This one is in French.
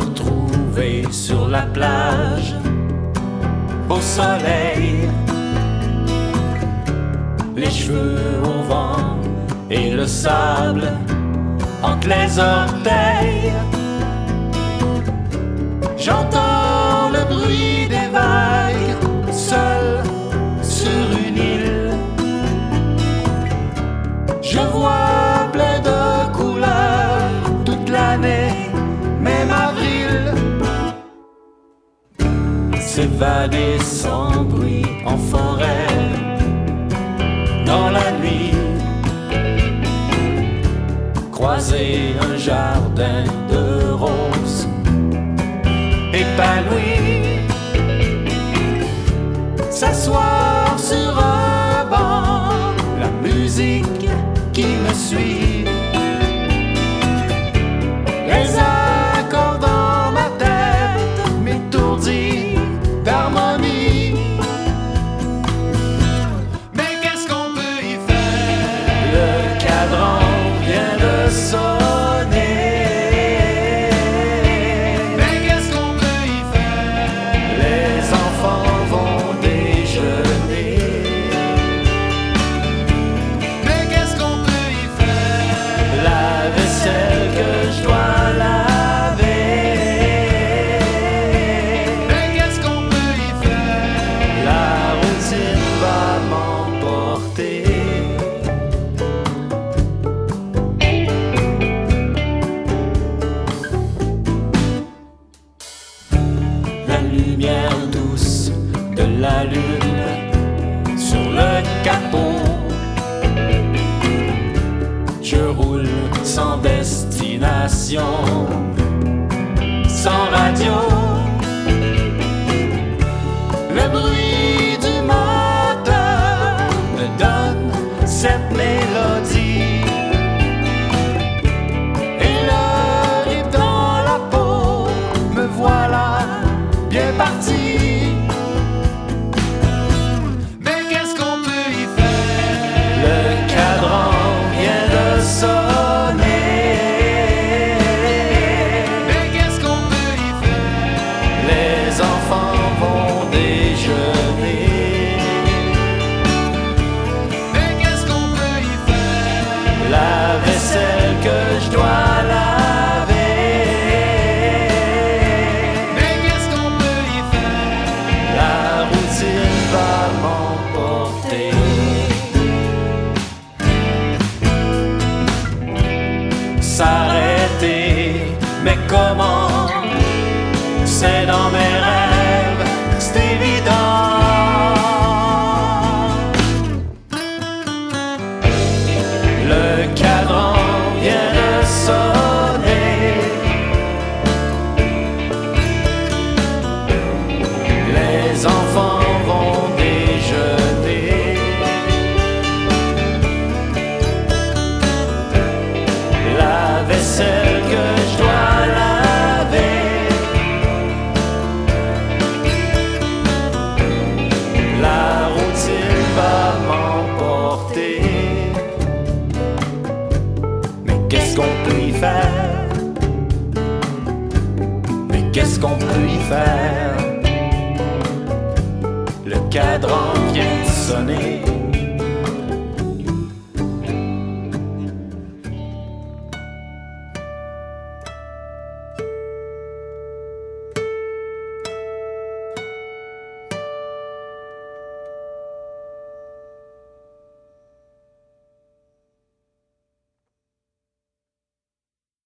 retrouver sur la plage, au soleil, les cheveux au vent et le sable entre les orteils. J'entends le bruit des vagues, seul sur une île. Je vois plein de couleurs toute l'année, même avril. S'évader sans bruit en forêt, dans la nuit. Croiser un jardin de roses épanoui. S'asseoir sur un banc, la musique qui me suit. Les accords dans ma tête m'étourdis d'harmonie. Mais qu'est-ce qu'on peut y faire? Le cadran vient de sonner. Mais qu'est-ce qu'on peut y faire? Les enfants vont déjeuner. Mais qu'est-ce qu'on peut y faire? La vaisselle que je dois laver. Mais qu'est-ce qu'on peut y faire? La routine va m'emporter. La lumière douce de la lune sur le capot. Je roule sans destination, sans radio. Le bruit du moteur me donne cette mélodie. Et le rythme dans la peau, me voilà bien parti. Mais qu'est-ce qu'on peut y faire? Le cadran vient de sonner. Mais qu'est-ce qu'on peut y faire? Les enfants vont déjeuner. Mais qu'est-ce qu'on peut y faire? La vaisselle que je dois laver. Mais qu'est-ce qu'on peut y faire? La routine va m'emporter. S'arrêter, mais comment? C'est dans mes rêves, c'est évident. Le cadran vient de sonner. Les enfants vont déjeuner. La vaisselle que je dois laver. La routine va m'emporter. Mais qu'est-ce qu'on peut y faire? Mais qu'est-ce qu'on peut y faire? Le cadran vient de sonner.